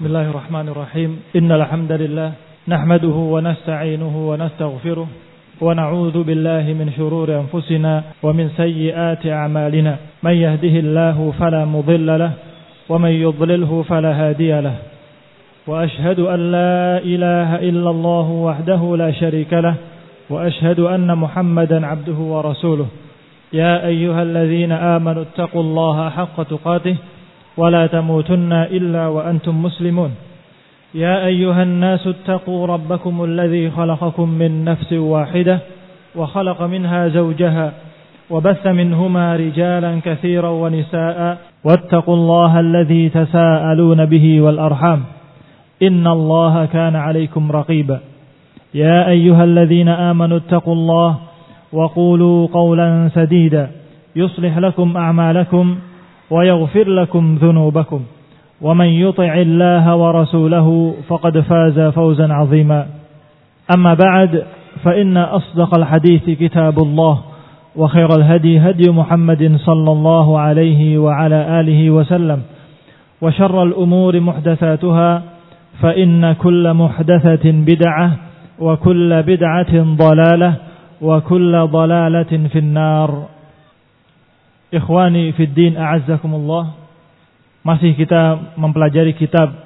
Bismillahirrahmanirrahim. Innal hamdalillah nahmaduhu wa nasta'inuhu wa nastaghfiruh wa na'udzu billahi min shururi anfusina wa min sayyiati a'malina. Man yahdihillahu fala mudilla lahu wa man yudlilhu fala hadiya lahu. Wa ashhadu an la ilaha illallah wahdahu la sharika lahu wa ashhadu anna Muhammadan 'abduhu wa rasuluh. Ya ayyuhalladzina amanu taqullaha haqqa tuqatih ولا تموتن إلا وأنتم مسلمون يا أيها الناس اتقوا ربكم الذي خلقكم من نفس واحدة وخلق منها زوجها وبث منهما رجالا كثيرا ونساء واتقوا الله الذي تساءلون به والأرحام إن الله كان عليكم رقيبا يا أيها الذين آمنوا اتقوا الله وقولوا قولا سديدا يصلح لكم أعمالكم ويغفر لكم ذنوبكم ومن يطع الله ورسوله فقد فاز فوزا عظيما أما بعد فإن أصدق الحديث كتاب الله وخير الهدي هدي محمد صلى الله عليه وعلى آله وسلم وشر الأمور محدثاتها فإن كل محدثة بدعة وكل بدعة ضلالة وكل ضلالة في النار. Ikhwani fid din, a'azzakumullah. Masih kita mempelajari kitab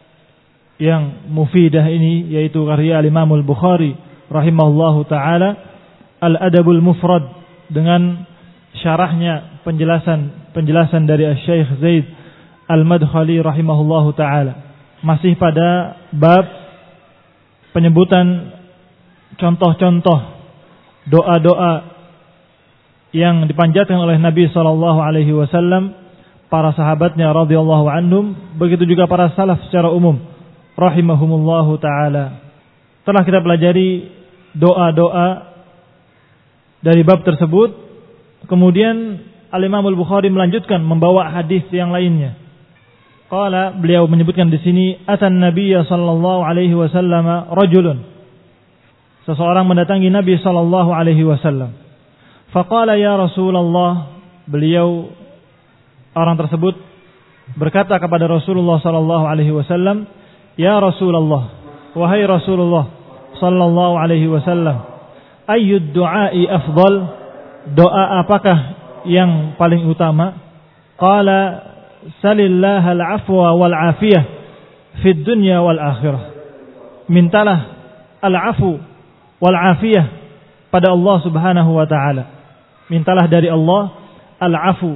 yang mufidah ini, yaitu karya Imam Al-Bukhari rahimahullahu taala, Al-Adabul Mufrad, dengan syarahnya, penjelasan dari Syekh Zaid Al-Madkhali rahimahullahu taala. Masih pada bab penyebutan contoh-contoh doa-doa yang dipanjatkan oleh Nabi sallallahu alaihi wasallam, para sahabatnya radhiyallahu anhum, begitu juga para salaf secara umum rahimahumullahu taala. Telah kita pelajari doa-doa dari bab tersebut. Kemudian Al-Imam Al-Bukhari melanjutkan membawa hadis yang lainnya. Qala, beliau menyebutkan di sini, atan Nabiyya sallallahu alaihi wasallam rajulun. Seseorang mendatangi Nabi sallallahu alaihi wasallam. Faqala ya Rasulullah, beliau, orang tersebut berkata kepada Rasulullah sallallahu alaihi wasallam, ya Rasulullah, wahai Rasulullah sallallahu alaihi wasallam, ayyud du'ai afdal, doa apakah yang paling utama? Qala salillah al-afwa wal afiyah fid dunya wal akhirah. Mintalah al-afu wal afiyah pada Allah Subhanahu wa taala. Mintalah dari Allah al-afu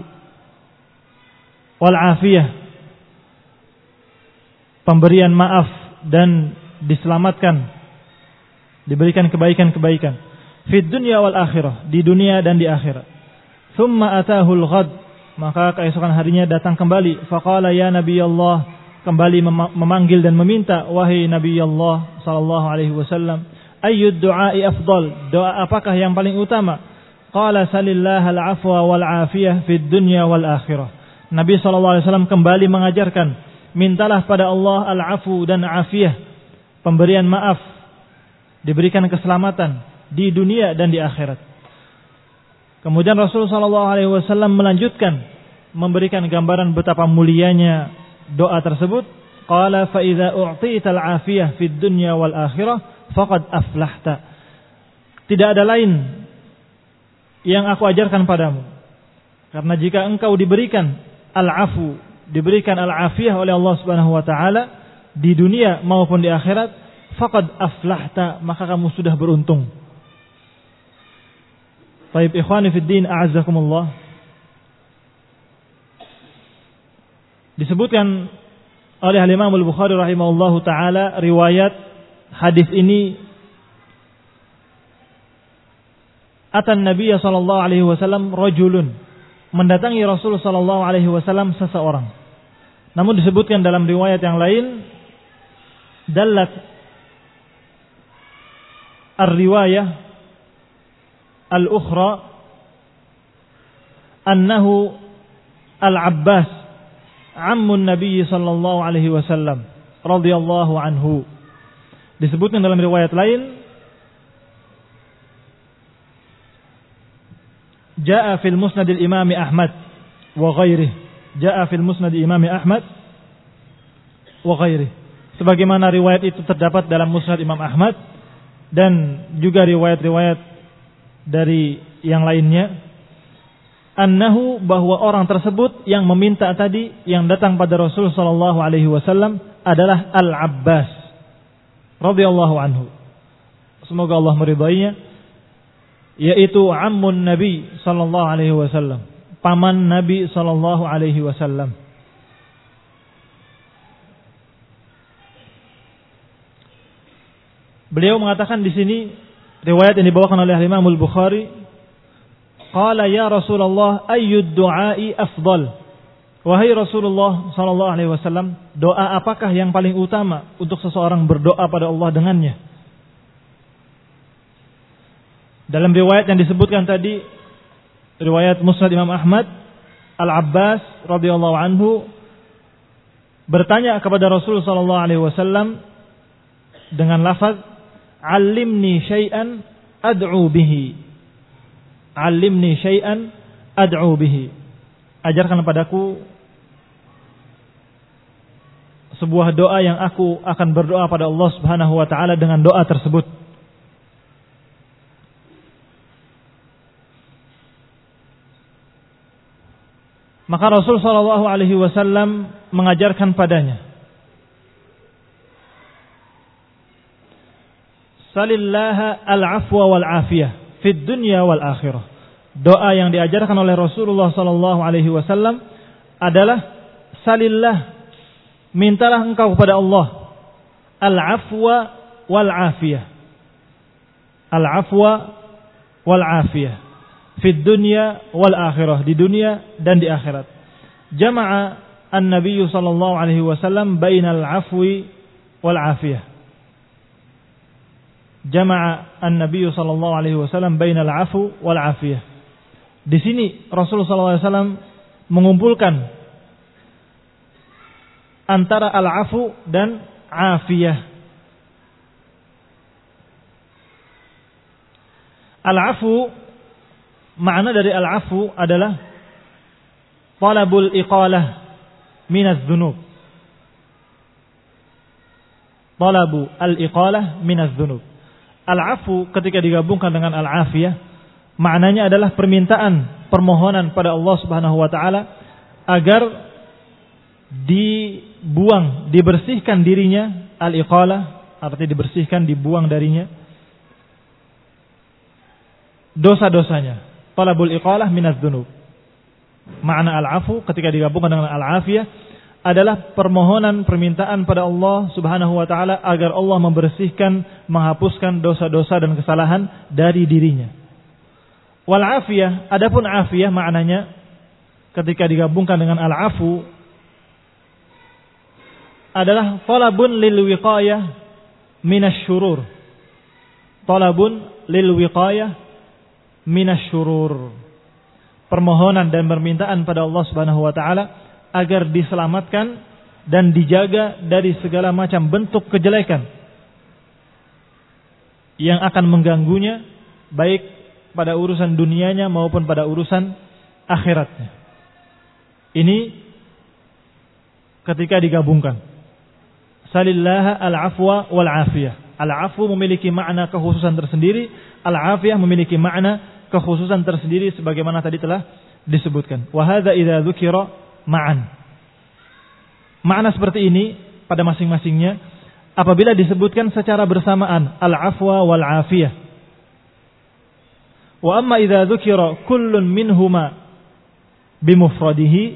wal afiyah, pemberian maaf dan diselamatkan, diberikan kebaikan-kebaikan, fid dunya wal akhirah, di dunia dan di akhirat. Thumma atahul ghad, maka keesokan harinya datang kembali. Faqala ya Nabi Allah, kembali memanggil dan meminta, wahai Nabi Allah sallallahu alaihi wasallam, ayyud du'ai afdal, doa apakah yang paling utama? Qala salillah al-afwa wal afiyah fid dunya wal akhirah. Nabi SAW kembali mengajarkan, mintalah pada Allah al-afu dan afiyah, pemberian maaf, diberikan keselamatan di dunia dan di akhirat. Kemudian Rasulullah SAW melanjutkan memberikan gambaran betapa mulianya doa tersebut. Qala fa idza u'tita al-afiyah fid dunya wal akhirah faqad aflahta. Tidak ada lain yang aku ajarkan padamu, karena jika engkau diberikan al-afu, diberikan al-afiyah oleh Allah Subhanahu wa taala di dunia maupun di akhirat, faqad aflahta, maka kamu sudah beruntung. Baik, ikhwani fid din, a'azzakumullah. Disebutkan oleh Imam Al-Bukhari rahimahullahu taala riwayat hadis ini, atan Nabiyya sallallahu alaihi wasallam rajulun, mendatangi Rasul sallallahu alaihi wasallam seseorang. Namun disebutkan dalam riwayat yang lain, dallat ar-riwayah al-ukhra annahu al-Abbas ammun Nabi sallallahu alaihi wasallam radhiyallahu anhu. Disebutkan dalam riwayat lain, jaa fil musnad al-Imam Ahmad wa ghairihi, jaa fil musnad Imam Ahmad wa ghairihi. Sebagaimana riwayat itu terdapat dalam Musnad Imam Ahmad dan juga riwayat-riwayat dari yang lainnya, annahu, bahwa orang tersebut yang meminta tadi yang datang pada Rasul sallallahu alaihi wasallam adalah Al-Abbas radhiyallahu anhu. Semoga Allah meridainya, yaitu ammun Nabi sallallahu alaihi wasallam, paman Nabi sallallahu alaihi wasallam. Beliau mengatakan di sini, riwayat yang dibawakan oleh Imam Al-Bukhari, qala ya Rasulullah ayyud du'ai afdal. Wahai Rasulullah sallallahu alaihi wasallam, doa apakah yang paling utama untuk seseorang berdoa pada Allah dengannya? Dalam riwayat yang disebutkan tadi, riwayat Musnad Imam Ahmad, Al-Abbas radhiyallahu anhu bertanya kepada Rasul sallallahu alaihi wasallam dengan lafaz, "Allimni syai'an ad'u bihi." "Allimni syai'an ad'u bihi." Ajarkan padaku sebuah doa yang aku akan berdoa pada Allah Subhanahu wa taala dengan doa tersebut. Maka Rasul sallallahu alaihi wasallam mengajarkan padanya, "Salillaha al-afwa wal afiyah fid dunya wal akhirah." Doa yang diajarkan oleh Rasulullah sallallahu alaihi wasallam adalah salillah, mintalah engkau kepada Allah al-afwa wal afiyah. Al-afwa wal afiyah fid dunya wal akhirah, di dunia dan di akhirat. Jama'a an-nabiy sallallahu alaihi wasallam bainal afwi wal afiyah. Jama'a an-nabiy sallallahu alaihi wasallam bainal afwi wal afiyah. Di sini Rasulullah sallallahu alaihi wasallam mengumpulkan antara al-afu dan afiyah. Al-afu, makna dari al-afu adalah talabul iqalah minaz dzunub. Talabu al-iqalah minaz dzunub. Al-afu ketika digabungkan dengan al-afiyah, maknanya adalah permintaan, permohonan pada Allah Subhanahu wa taala agar dibuang, dibersihkan dirinya, al-iqalah artinya dibersihkan, dibuang darinya dosa-dosanya. Talabul iqalah minaz dzunub. Makna al-afu ketika digabungkan dengan al-afiyah adalah permohonan, permintaan pada Allah Subhanahu wa taala agar Allah membersihkan, menghapuskan dosa-dosa dan kesalahan dari dirinya. Wal afiyah, adapun afiyah maknanya ketika digabungkan dengan al-afu adalah talabun lil wiqayah minasyurur. Talabun lil wiqayah minasyurur. Permohonan dan permintaan pada Allah Subhanahu wa taala agar diselamatkan dan dijaga dari segala macam bentuk kejelekan yang akan mengganggunya, baik pada urusan dunianya maupun pada urusan akhiratnya. Ini ketika digabungkan. Salillaha al-afwa wal afiyah. Al-afwu memiliki makna kekhususan tersendiri, al-afiyah memiliki makna kekhususan tersendiri sebagaimana tadi telah disebutkan. Wa hadza idza dzukira ma'an. Makna seperti ini pada masing-masingnya apabila disebutkan secara bersamaan, al-afwa wal afiyah. Wa amma idza dzukira kullun minhuma bimufradihi,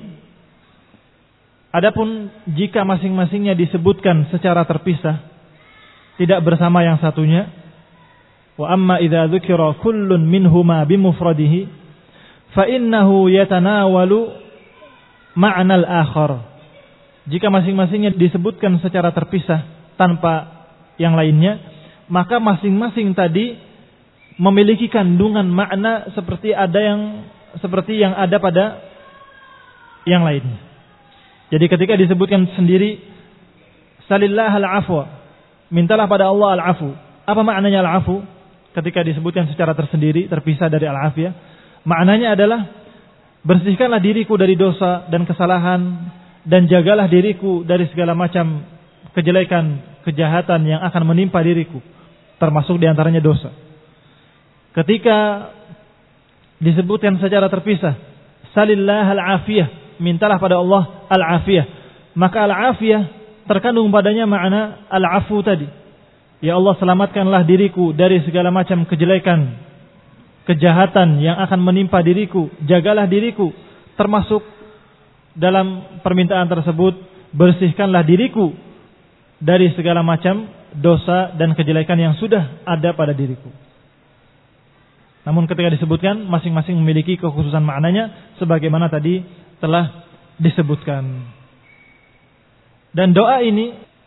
adapun jika masing-masingnya disebutkan secara terpisah, tidak bersama yang satunya, wa amma idza dzukira kullun minhuma bimufradihi fa innahu yatanawalu ma'nal akhar. Jika masing-masingnya disebutkan secara terpisah tanpa yang lainnya, maka masing-masing tadi memiliki kandungan makna seperti yang ada pada yang lainnya. Jadi ketika disebutkan sendiri salillah al-afwa, mintalah pada Allah al-afu. Apa maknanya al-afu? Ketika disebutkan secara tersendiri, terpisah dari al-afiyah, maknanya adalah bersihkanlah diriku dari dosa dan kesalahan dan jagalah diriku dari segala macam kejelekan, kejahatan yang akan menimpa diriku, termasuk diantaranya dosa. Ketika disebutkan secara terpisah, salillah al-afiyah, mintalah pada Allah al-afiyah, maka al-afiyah terkandung padanya makna al-afu tadi. Ya Allah, selamatkanlah diriku dari segala macam kejelekan, kejahatan yang akan menimpa diriku, jagalah diriku, termasuk dalam permintaan tersebut, bersihkanlah diriku dari segala macam dosa dan kejelekan yang sudah ada pada diriku. Namun ketika disebutkan, masing-masing memiliki kekhususan maknanya sebagaimana tadi telah disebutkan. Dan doa ini,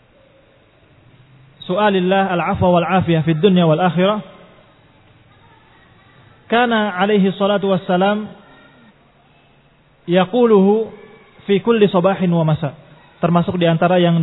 su'alillah al-afwa wal-afiyah fid dunya wal akhirah, kana alaihi salatu wassalam yaquluhu fi kulli sabahin wa masa. Termasuk di antara yang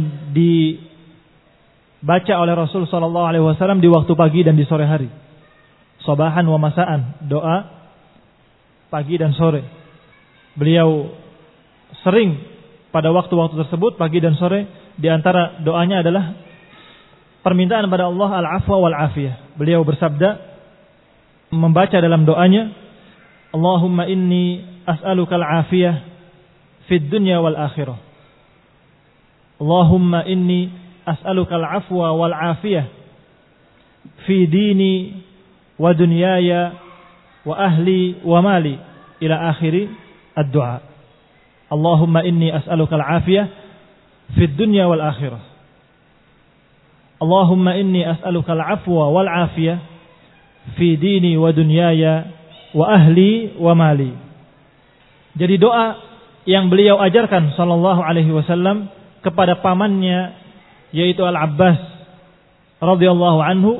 dibaca oleh Rasul sallallahu alaihi wasallam di waktu pagi dan di sore hari. Sabahan wa masaan, doa pagi dan sore. Beliau sering pada waktu-waktu tersebut, pagi dan sore, di antara doanya adalah permintaan kepada Allah al-afwa wal-afiyah. Beliau bersabda, membaca dalam doanya, Allahumma inni as'aluka al-afiyah fid dunya wal akhirah. Allahumma inni as'aluka al-afwa wal-afiyah fi dini wa dunyaya wa ahli wa mali ila akhiri ad-du'a. Allahumma inni as'aluka al-afiyah fid dunya wal akhirah. Allahumma inni as'aluka al-afwa wal afiyah fi dini wa dunyaya wa ahli wa mali. Jadi doa yang beliau ajarkan sallallahu alaihi wasallam kepada pamannya yaitu Al-Abbas radhiyallahu anhu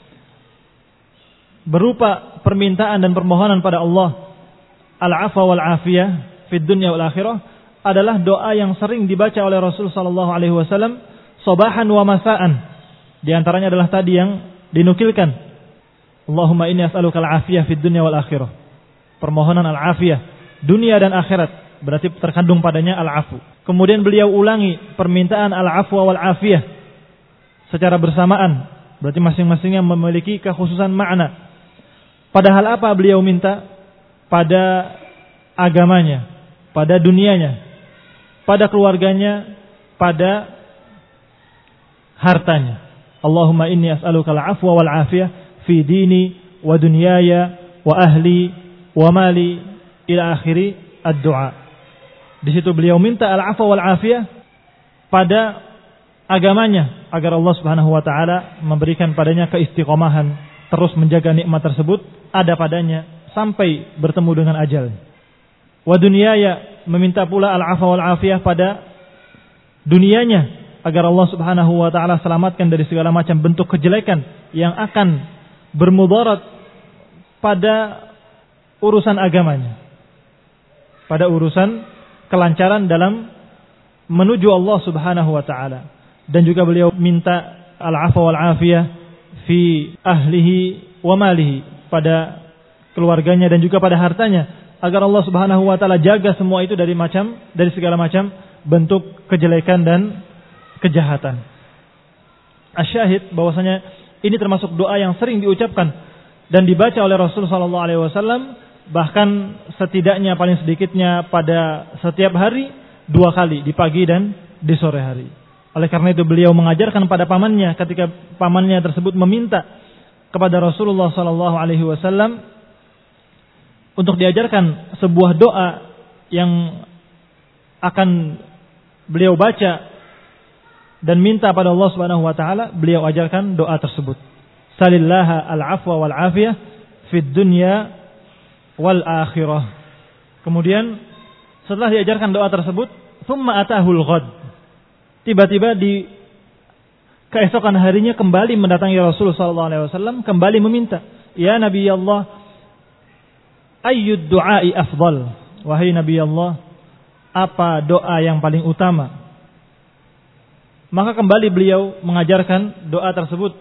berupa permintaan dan permohonan pada Allah al-afwa wal afiyah fid dunya wal akhirah adalah doa yang sering dibaca oleh Rasul sallallahu alaihi wasallam sabahan wa masaan. Di antaranya adalah tadi yang dinukilkan, Allahumma inni as'aluka al-afiyah fid dunya wal akhirah. Permohonan al-afiyah dunia dan akhirat, berarti terkandung padanya al-afu. Kemudian beliau ulangi permintaan al-afwa wal afiyah secara bersamaan, berarti masing-masingnya memiliki kekhususan makna. Padahal apa beliau minta? Pada agamanya, pada dunianya, pada keluarganya, pada hartanya. Allahumma inni as'aluka al-afwa wal afiyah fi dini wa dunyaya wa ahli wa mali ila akhiri ad-du'a. Di situ beliau minta al-afwa wal afiyah pada agamanya agar Allah Subhanahu wa taala memberikan padanya keistiqomahan, terus menjaga nikmat tersebut ada padanya sampai bertemu dengan ajal. Wa dunyaya, meminta pula al-afwa wal afiyah pada dunianya agar Allah Subhanahu wa taala selamatkan dari segala macam bentuk kejelekan yang akan bermudarat pada urusan agamanya, pada urusan kelancaran dalam menuju Allah Subhanahu wa taala. Dan juga beliau minta al-afwa wal afiyah fi ahlihi wa malihi, pada keluarganya dan juga pada hartanya, agar Allah Subhanahu wa taala jaga semua itu dari segala macam bentuk kejelekan dan kejahatan. Asyahid bahwasanya ini termasuk doa yang sering diucapkan dan dibaca oleh Rasul sallallahu alaihi wasallam, bahkan setidaknya paling sedikitnya pada setiap hari 2 kali, di pagi dan di sore hari. Oleh karena itu beliau mengajarkan pada pamannya ketika pamannya tersebut meminta kepada Rasulullah sallallahu alaihi wasallam untuk diajarkan sebuah doa yang akan beliau baca dan minta pada Allah Subhanahu wa taala, beliau ajarkan doa tersebut. Salillaha al-afwa wal afiyah fid dunya wal akhirah. Kemudian setelah diajarkan doa tersebut, thumma atahul ghad. Tiba-tiba di keesokan harinya kembali mendatangi Rasul sallallahu alaihi wasallam, kembali meminta, "Ya Nabi Allah, ayyud du'ai afdal?" Wahai Nabi Allah, apa doa yang paling utama? Maka kembali beliau mengajarkan doa tersebut.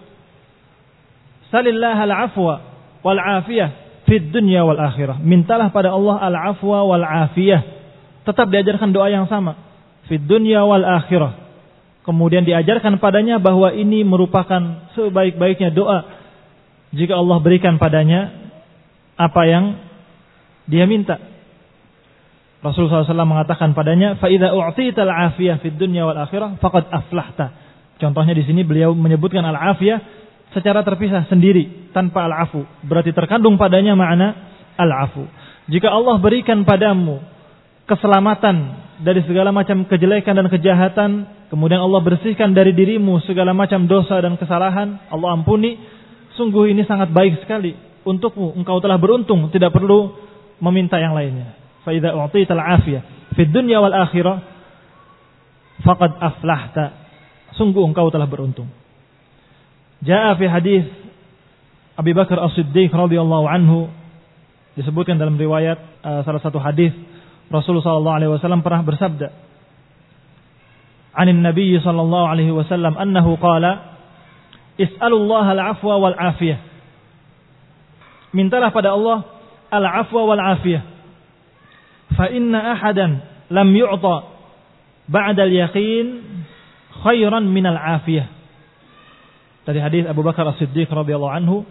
Salillah al-afwa wal afiyah fid dunya wal akhirah. Mintalah pada Allah al-afwa wal afiyah. Tetap diajarkan doa yang sama. Fid dunya wal akhirah. kemudian diajarkan padanya bahwa ini merupakan sebaik-baiknya doa jika Allah berikan padanya apa yang dia minta. Rasulullah SAW mengatakan padanya, fa idza u'tita al-'afiyah fid dunya wal akhirah faqad aflahta. Contohnya di sini beliau menyebutkan al-'afiyah secara terpisah sendiri tanpa al-'afu. Berarti terkandung padanya makna al-'afu. Jika Allah berikan padamu keselamatan dari segala macam kejelekan dan kejahatan, kemudian Allah bersihkan dari dirimu segala macam dosa dan kesalahan, Allah ampuni, sungguh ini sangat baik sekali untukmu. Engkau telah beruntung, tidak perlu meminta yang lainnya. Fa idza u'tita al-'afiyah fid dunya wal akhirah faqad aflahta. Sungguh engkau telah beruntung. Jaa fi hadis Abi Bakar As-Siddiq radhiyallahu anhu, disebutkan dalam riwayat salah satu hadis, Rasulullah sallallahu alaihi wasallam pernah bersabda, "Anin Nabi sallallahu alaihi wasallam annahu qala, is'alullaha al-'afwa wal 'afiyah." Mintalah pada Allah al-'afwa wal 'afiyah. Fa inna ahadan lam yu'ta ba'da al-yaqin khairan min al-'afiyah. Dari hadis Abu Bakar As-Siddiq radhiyallahu anhu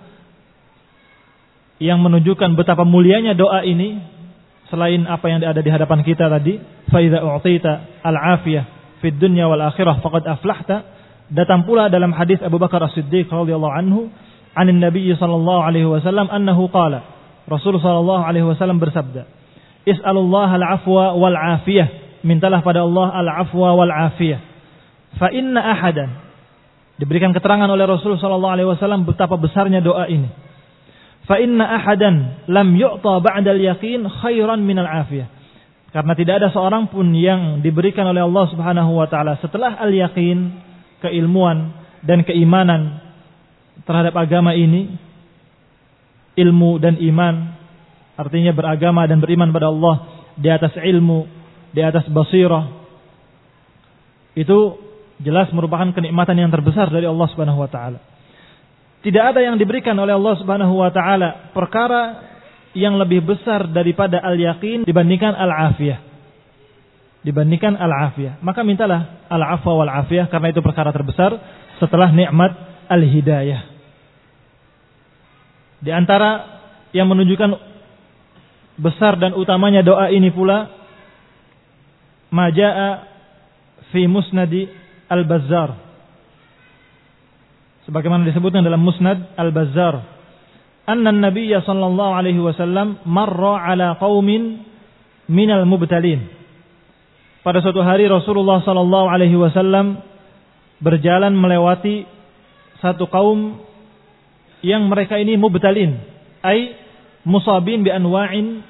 yang menunjukkan betapa mulianya doa ini, selain apa yang ada di hadapan kita tadi, fa idza u'tita al-'afiyah fid dunya wal akhirah faqad aflahta. Datang pula dalam hadis Abu Bakar As-Siddiq radhiyallahu anhu, anin Nabi sallallahu alaihi wasallam annahu qala, Rasulullah sallallahu alaihi wasallam bersabda, is'alullaha al-'afwa wal 'afiyah. Mintalah pada Allah al-'afwa wal 'afiyah. Fa inna ahadan, diberikan keterangan oleh Rasulullah sallallahu alaihi wasallam betapa besarnya doa ini. Fa inna ahadan lam yu'ta ba'da al-yaqin khairan min al-'afiyah. Karena tidak ada seorang pun yang diberikan oleh Allah Subhanahu wa taala setelah al-yaqin, keilmuan dan keimanan terhadap agama ini, ilmu dan iman, artinya beragama dan beriman pada Allah di atas ilmu, di atas basirah. Itu jelas merupakan kenikmatan yang terbesar dari Allah Subhanahu wa taala. Tidak ada yang diberikan oleh Allah Subhanahu wa taala perkara yang lebih besar daripada al-yaqin dibandingkan al-'afiyah. Dibandingkan al-'afiyah. Maka mintalah al-'afwa wal 'afiyah, karena itu perkara terbesar setelah nikmat al-hidayah. Di antara yang menunjukkan besar dan utamanya doa ini pula, majaa fi musnadi al-Bazzar, sebagaimana disebutkan dalam Musnad Al-Bazzar, anna an-nabiy sallallahu alaihi wasallam marra ala qaumin minal mubtalin. Pada suatu hari Rasulullah sallallahu alaihi wasallam berjalan melewati satu kaum yang mereka ini mubtalin, ai musabin bi anwa'in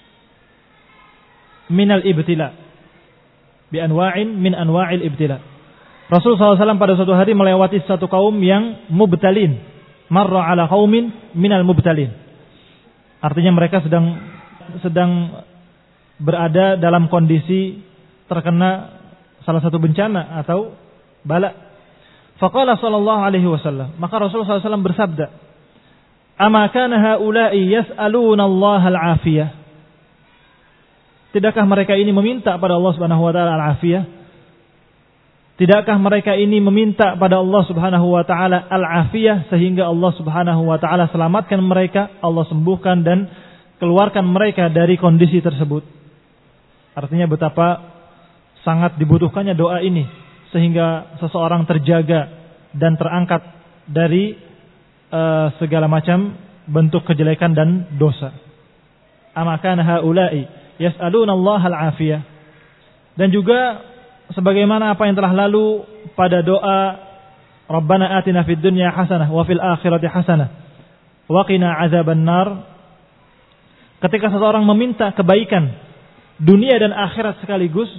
minal ibtila, bi anwa'in min anwa'il ibtila. Rasulullah SAW pada suatu hari melewati satu kaum yang mubtalin. Marra ala qaumin minal mubtalin. Artinya mereka sedang berada dalam kondisi terkena salah satu bencana atau bala. Faqala sallallahu alaihi wasallam, maka Rasulullah SAW bersabda, "Ama kana haula'i yas'aluna Allah al-'afiyah?" Tidakkah mereka ini meminta pada Allah Subhanahu wa taala al-'afiyah? Tidakkah mereka ini meminta pada Allah Subhanahu wa taala al-'afiyah sehingga Allah Subhanahu wa taala selamatkan mereka, Allah sembuhkan dan keluarkan mereka dari kondisi tersebut. Artinya betapa sangat dibutuhkannya doa ini sehingga seseorang terjaga dan terangkat dari segala macam bentuk kejelekan dan dosa. Amakana haula'i yas'aluna Allah al-'afiyah. Dan juga sebagaimana apa yang telah lalu pada doa Rabbana atina fid dunya hasanah wa fil akhirati hasanah wa qina azabannar. Ketika seseorang meminta kebaikan dunia dan akhirat sekaligus,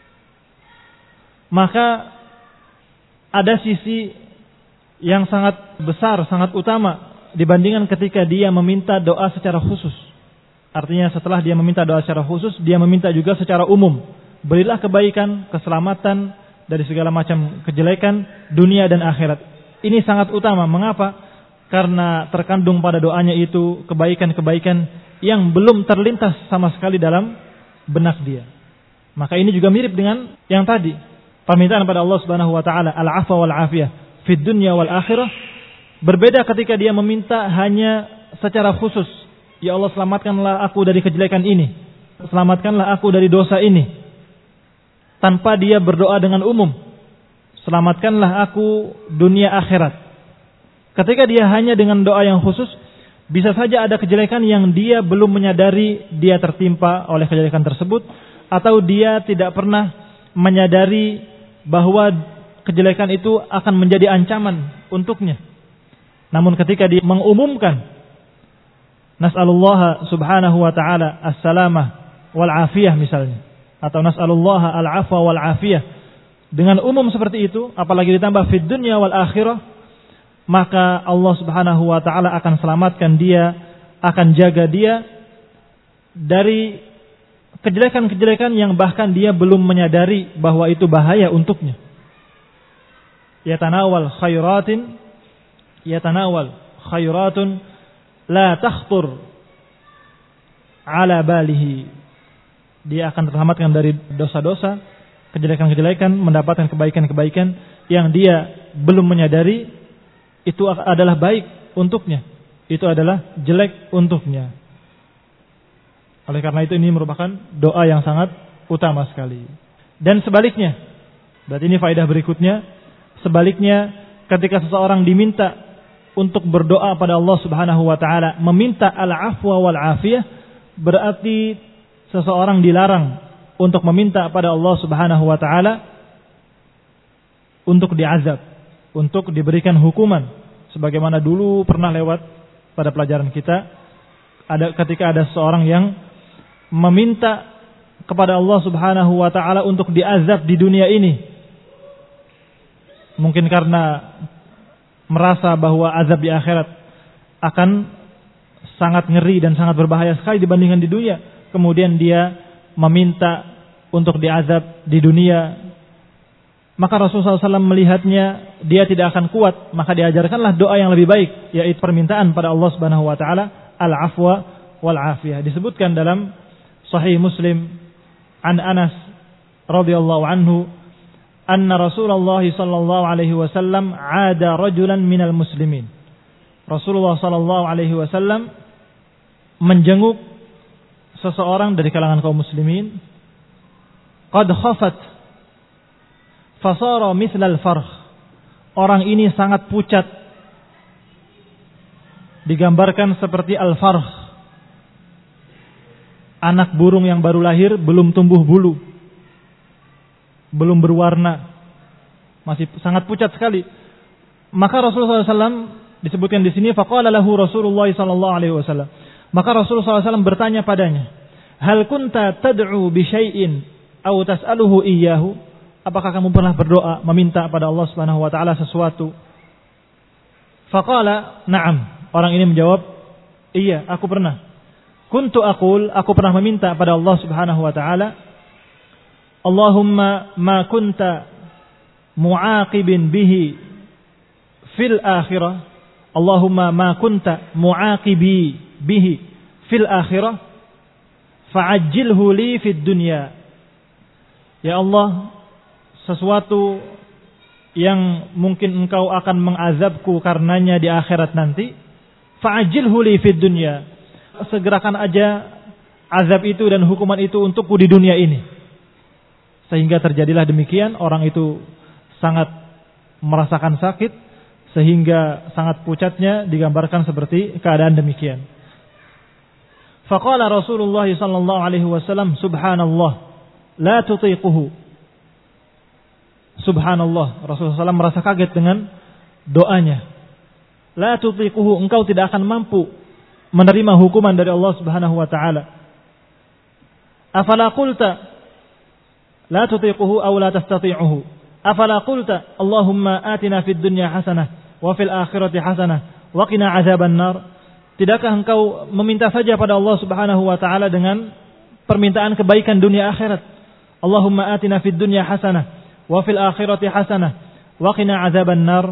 maka ada sisi yang sangat besar, sangat utama dibandingkan ketika dia meminta doa secara khusus. Artinya setelah dia meminta doa secara khusus, dia meminta juga secara umum. Berilah kebaikan, keselamatan dari segala macam kejelekan dunia dan akhirat. Ini sangat utama. Mengapa? Karena terkandung pada doanya itu kebaikan-kebaikan yang belum terlintas sama sekali dalam benak dia. Maka ini juga mirip dengan yang tadi. permintaan pada Allah Subhanahu wa taala al-'afwa wal 'afiyah fid dunya wal akhirah, berbeda ketika dia meminta hanya secara khusus, ya Allah selamatkanlah aku dari kejelekan ini, selamatkanlah aku dari dosa ini, tanpa dia berdoa dengan umum, selamatkanlah aku dunia akhirat. Ketika dia hanya dengan doa yang khusus, bisa saja ada kejelekan yang dia belum menyadari dia tertimpa oleh kejelekan tersebut, atau dia tidak pernah menyadari bahwa kejelekan itu akan menjadi ancaman untuknya. Namun ketika dia mengumumkan, nas'alullah subhanahu wa ta'ala as-salamah wal afiyah misalnya, atau nas'alullah al-afwa wal afiyah, dengan umum seperti itu, apalagi ditambah fid dunya wal akhirah, maka Allah Subhanahu wa taala akan selamatkan dia, akan jaga dia dari kejelekan-kejelekan yang bahkan dia belum menyadari bahwa itu bahaya untuknya. Yatanawal khairatun la takhtur ala balihi. Dia akan terselamatkan dari dosa-dosa, kejelekan-kejelekan, mendapatkan kebaikan-kebaikan yang dia belum menyadari itu adalah baik untuknya, itu adalah jelek untuknya. Oleh karena itu ini merupakan doa yang sangat utama sekali. Dan sebaliknya, berarti ini faedah berikutnya, sebaliknya ketika seseorang diminta untuk berdoa pada Allah Subhanahu wa taala, meminta al-afwa wal afiyah, berarti seseorang dilarang untuk meminta pada Allah Subhanahu wa taala untuk diazab, untuk diberikan hukuman, sebagaimana dulu pernah lewat pada pelajaran kita, ketika ada seorang yang meminta kepada Allah Subhanahu wa taala untuk diazab di dunia ini, mungkin karena merasa bahwa azab di akhirat akan sangat ngeri dan sangat berbahaya sekali dibandingkan di dunia, kemudian dia meminta untuk diazab di dunia. Maka Rasulullah SAW melihatnya dia tidak akan kuat, maka diajarkanlah doa yang lebih baik, yaitu permintaan pada Allah Subhanahu wa taala al-afwa wal afiyah. Disebutkan dalam Sahih Muslim an Anas radhiyallahu anhu anna Rasulullah sallallahu alaihi wasallam ada rajulan minal muslimin. Rasulullah sallallahu alaihi wasallam menjenguk seseorang dari kalangan kaum muslimin, qad khafat fasara mithlal farh. Orang ini sangat pucat, digambarkan seperti al-farh, anak burung yang baru lahir, belum tumbuh bulu, belum berwarna, masih sangat pucat sekali. Maka Rasulullah SAW disebutkan di sini, faqala lahu Rasulullah sallallahu alaihi wasallam. Maka Rasulullah SAW bertanya padanya, hal kunta tad'u bi syai'in aw tas'aluhu iyyahu? Apakah kamu pernah berdoa meminta pada Allah Subhanahu wa taala sesuatu? Faqala na'am. Orang ini menjawab, iya, aku pernah. Kuntu aqul, aku pernah meminta pada Allah Subhanahu wa taala, Allahumma ma kunta mu'aqibin bihi fil akhirah. Allahumma ma kunta mu'aqibi bihi fil akhirah fa'ajjilhu li fid dunya. Ya Allah, sesuatu yang mungkin engkau akan mengazabku karenanya di akhirat nanti, fa'ajilhu li fid dunya, segerakan aja azab itu dan hukuman itu untukku di dunia ini. Sehingga terjadilah demikian, orang itu sangat merasakan sakit, sehingga sangat pucatnya, digambarkan seperti keadaan demikian. Faqala Rasulullah sallallahu alaihi wasallam, subhanallah la tutiquhu. Subhanallah, Rasulullah SAW merasa kaget dengan doanya. La tutiquhu, engkau tidak akan mampu menerima hukuman dari Allah Subhanahu wa taala. Afala qulta la tutiquhu aw la tastati'uhu? Afala qulta Allahumma atina fid dunya hasanah wa fil akhirati hasanah wa qina azaban nar? Tidakkah engkau meminta saja pada Allah Subhanahu wa taala dengan permintaan kebaikan dunia akhirat? Allahumma atina fid dunya hasanah wa fil akhirati hasanah wa qina azaban nar.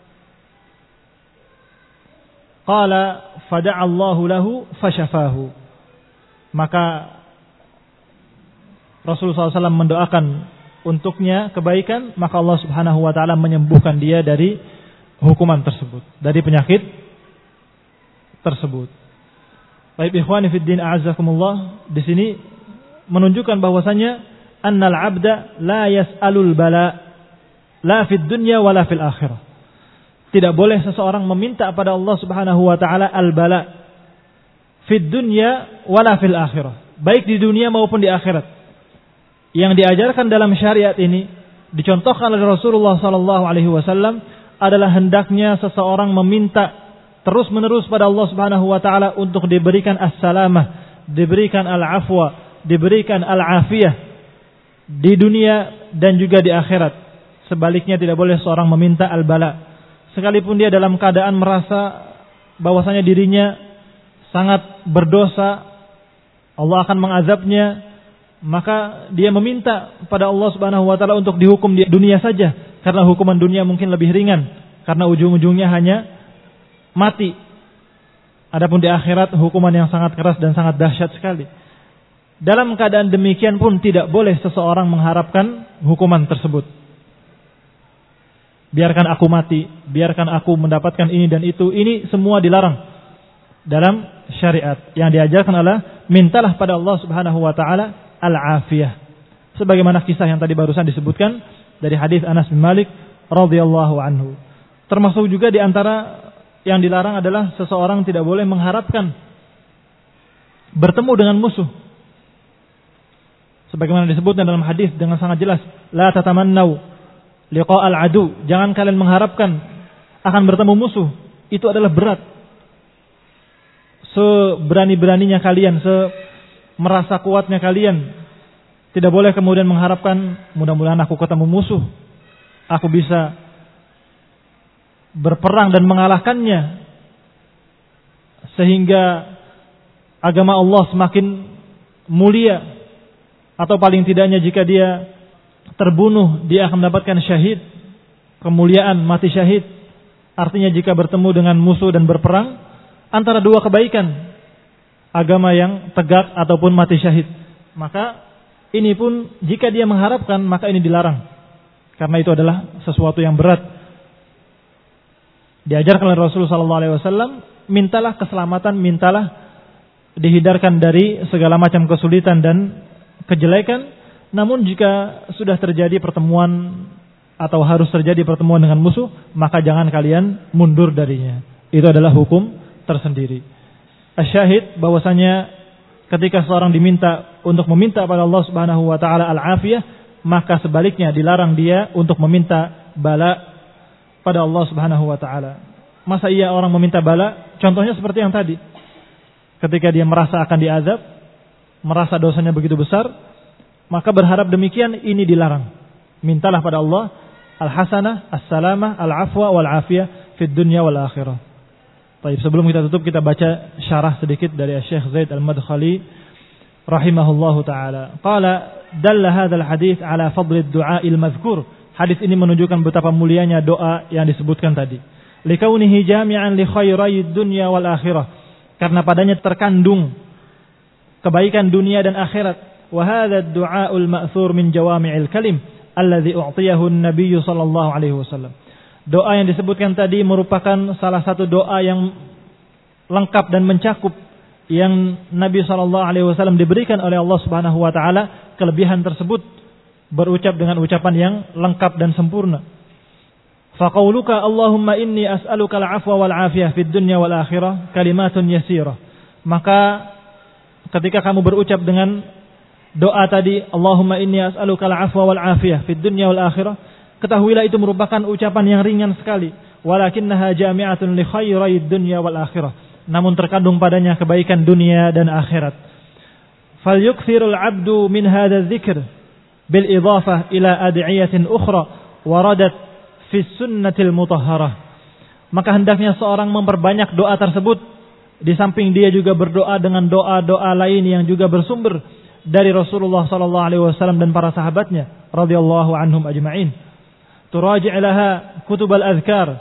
Qala fada'a Allahu lahu fashafahu. Maka Rasulullah SAW mendoakan untuknya kebaikan, maka Allah Subhanahu wa taala menyembuhkan dia dari hukuman tersebut, dari penyakit tersebut. Baik ikhwani fid din a'azzakumullah, di sini menunjukkan bahwasanya annal 'abda la yas'alul bala la fid dunya wala fil akhirah. Tidak boleh seseorang meminta pada Allah Subhanahu wa taala al-bala fid dunya wala fil akhirah, baik di dunia maupun di akhirat. Yang diajarkan dalam syariat ini dicontohkan oleh Rasulullah sallallahu alaihi wasallam adalah hendaknya seseorang meminta terus-menerus pada Allah Subhanahu wa taala untuk diberikan as-salamah, diberikan al-afwa, diberikan al-afiyah di dunia dan juga di akhirat. Sebaliknya tidak boleh seorang meminta al-bala sekalipun dia dalam keadaan merasa bahwasanya dirinya sangat berdosa, Allah akan mengazabnya, maka dia meminta pada Allah Subhanahu wa taala untuk dihukum di dunia saja, karena hukuman dunia mungkin lebih ringan karena ujung-ujungnya hanya mati. Adapun di akhirat hukuman yang sangat keras dan sangat dahsyat sekali. Dalam keadaan demikian pun tidak boleh seseorang mengharapkan hukuman tersebut. Biarkan aku mati, biarkan aku mendapatkan ini dan itu, ini semua dilarang dalam syariat. Yang diajarkan adalah mintalah pada Allah Subhanahu wa taala al-afiyah. Sebagaimana kisah yang tadi barusan disebutkan dari hadis Anas bin Malik radhiyallahu anhu. Termasuk juga di antara yang dilarang adalah seseorang tidak boleh mengharapkan bertemu dengan musuh. Sebagaimana disebutkan dalam hadis dengan sangat jelas, la tatamannau liqa'al adu, jangan kalian mengharapkan akan bertemu musuh. Itu adalah berat. Seberani-beraninya kalian, merasa kuatnya kalian, tidak boleh kemudian mengharapkan mudah-mudahan aku ketemu musuh, aku bisa berperang dan mengalahkannya sehingga agama Allah semakin mulia, atau paling tidaknya jika dia terbunuh dia akan mendapatkan syahid, kemuliaan mati syahid. Artinya jika bertemu dengan musuh dan berperang antara dua kebaikan, agama yang tegak ataupun mati syahid, maka ini pun jika dia mengharapkan maka ini dilarang, karena itu adalah sesuatu yang berat. Diajarkan oleh Rasulullah SAW, mintalah keselamatan, mintalah dihindarkan dari segala macam kesulitan dan kejelekan. Namun jika sudah terjadi pertemuan atau harus terjadi pertemuan dengan musuh, maka jangan kalian mundur darinya. Itu adalah hukum tersendiri. Asyahid bahwasanya ketika seorang diminta untuk meminta pada Allah Subhanahu wa taala al-afiyah, maka sebaliknya dilarang dia untuk meminta bala pada Allah Subhanahu wa taala. Masa iya orang meminta bala? Contohnya seperti yang tadi. Ketika dia merasa akan diazab, merasa dosanya begitu besar, maka berharap demikian, ini dilarang. Mintalah pada Allah al-hasanah, as-salamah, al-afwa wal-afiyah fid dunya wal akhirah. Baik, sebelum kita tutup kita baca syarah sedikit dari Syekh Zaid Al-Madkhali rahimahullahu taala. Qala dalla hadzal hadits ala fadli ad-du'a al-madhkur. Hadis ini menunjukkan betapa mulianya doa yang disebutkan tadi. Likaunihi jami'an li khairai dunya wal akhirah. Karena padanya terkandung kebaikan dunia dan akhirat. وهذا الدعاء المأثور من جوامع الكلم الذي أعطيه النبي صلى الله عليه وسلم. Doa yang disebutkan tadi merupakan salah satu doa yang lengkap dan mencakup yang Nabi sallallahu alaihi wasallam diberikan oleh Allah Subhanahu wa taala. Kelebihan tersebut berucap dengan ucapan yang lengkap dan sempurna. Faqauluka Allahumma inni as'aluka al-'afwa wal 'afiyah fid dunya wal akhirah kalimatun yasirah. Maka ketika kamu berucap dengan doa tadi, Allahumma inni as'aluka al-'afwa wal 'afiyah fid dunya wal akhirah, ketahuilah itu merupakan ucapan yang ringan sekali. Walakinnaha jami'atun li khairai dunya wal akhirah. Namun terkandung padanya kebaikan dunia dan akhirat. Falyukthirul 'abdu min hadha dzikr bil idhafah ila ad'iyatin ukhra waradat fi sunnatil mutahharah. Maka hendaknya seorang memperbanyak doa tersebut, di samping dia juga berdoa dengan doa-doa lain yang juga bersumber dari Rasulullah sallallahu alaihi wasallam dan para sahabatnya radhiyallahu anhum ajma'in. Turaji' laha kutubal azkar.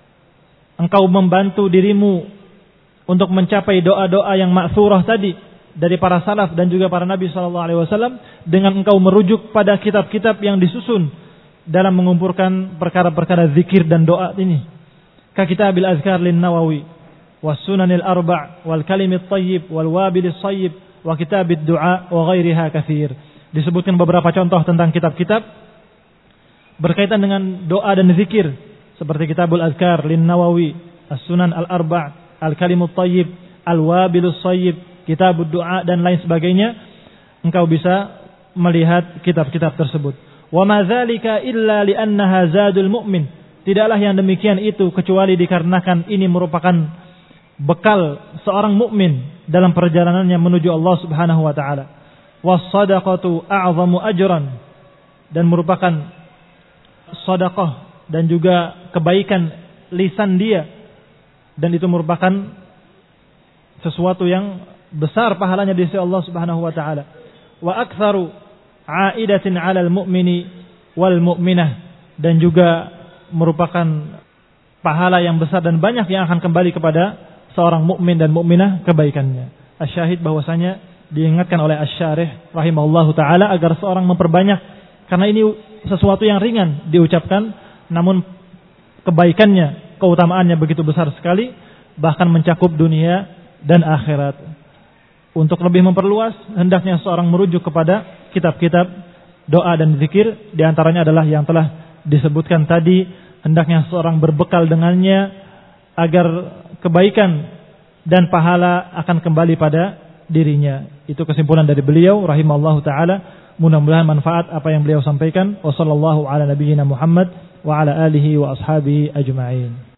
Engkau membantu dirimu untuk mencapai doa-doa yang ma'thurah tadi dari para salaf dan juga para nabi sallallahu alaihi wasallam dengan engkau merujuk pada kitab-kitab yang disusun dalam mengumpulkan perkara-perkara zikir dan doa ini. Ka kitabil azkar lin Nawawi was sunanil arba' wal kalimit thayyib wal wabilis thayyib wa kitabid du'a wa ghairiha katsir. Disebutkan beberapa contoh tentang kitab-kitab berkaitan dengan doa dan zikir seperti kitabul azkar lin Nawawi, as-sunan al-arba', al-kalimut thayyib, al-wabilus thayyib, kitabud du'a dan lain sebagainya. Engkau bisa melihat kitab-kitab tersebut. Wa ma dzalika illa li'annaha zadul mu'min. Tidaklah yang demikian itu kecuali dikarenakan ini merupakan bekal seorang mukmin dalam perjalanannya menuju Allah Subhanahu wa taala. Was-shadaqatu a'zamu ajran, dan merupakan sedekah dan juga kebaikan lisan dia, dan itu merupakan sesuatu yang besar pahalanya di sisi Allah Subhanahu wa taala. Wa aktsaru aidatin 'alal mu'mini wal mu'minah, dan juga merupakan pahala yang besar dan banyak yang akan kembali kepada seorang mukmin dan mukminah kebaikannya. Asyahid bahwasanya diingatkan oleh asy-syarih rahimahullahu taala agar seorang memperbanyak, karena ini sesuatu yang ringan diucapkan namun kebaikannya, keutamaannya begitu besar sekali, bahkan mencakup dunia dan akhirat. Untuk lebih memperluas, hendaknya seorang merujuk kepada kitab-kitab doa dan zikir. Di antaranya adalah yang telah disebutkan tadi, hendaknya seorang berbekal dengannya agar kebaikan dan pahala akan kembali pada dirinya. Itu kesimpulan dari beliau rahimahullahu taala. Mudah-mudahan manfaat apa yang beliau sampaikan. Wassallallahu ala nabiyyina Muhammad wa ala alihi wa ashabihi ajma'in.